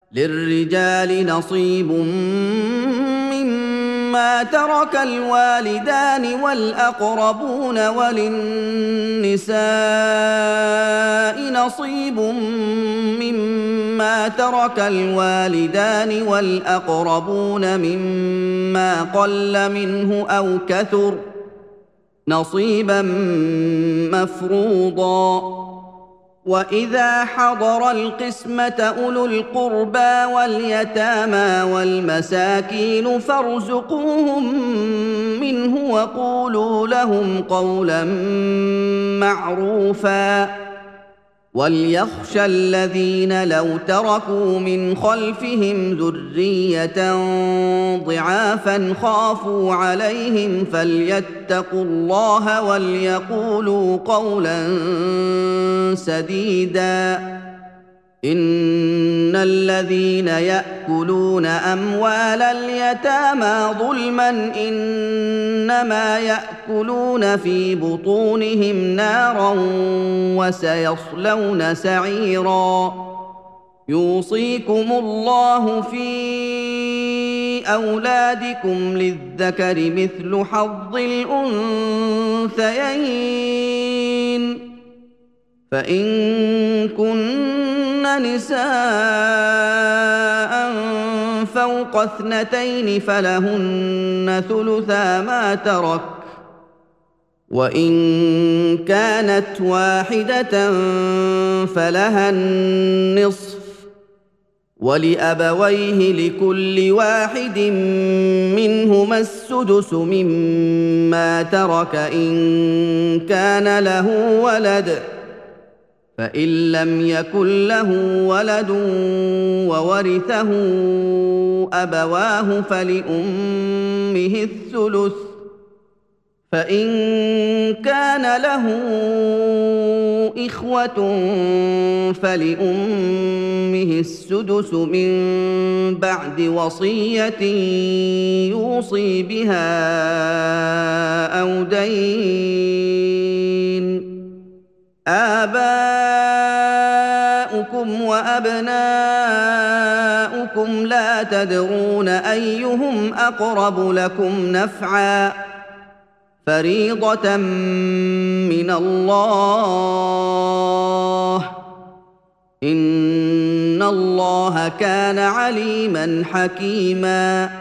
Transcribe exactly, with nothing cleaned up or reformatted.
للرجال نصيب مما ترك الوالدان والأقربون وللنساء نصيب مما ترك الوالدان والأقربون مما قل منه أو كثر نصيبا مفروضا. وإذا حضر القسمة أولو القربى واليتامى والمساكين فارزقوهم منه وقولوا لهم قولا معروفا. وليخشى الذين لو تركوا من خلفهم ذرية ضعافا خافوا عليهم فليتقوا الله وليقولوا قولا سديدا. إن الذين يأكلون أموال اليتامى ظلما إنما يأكلون في بطونهم نارا وسيصلون سعيرا. يوصيكم الله في أولادكم للذكر مثل حظ الأنثيين. فإن كن نساء فوق اثنتين فلهن ثلثا ما ترك، وإن كانت واحدة فلها النصف، ولأبويه لكل واحد منهما السدس مما ترك إن كان له ولد، فإن لم يكن له ولد وورثه أبواه فلأمه الثلث، فإن كان له إخوة فلأمه السدس من بعد وصية يوصي بها أو دين. آباؤكم وأبناؤكم لا تدرون أيهم أقرب لكم نفعا، فريضة من الله، إن الله كان عليما حكيما.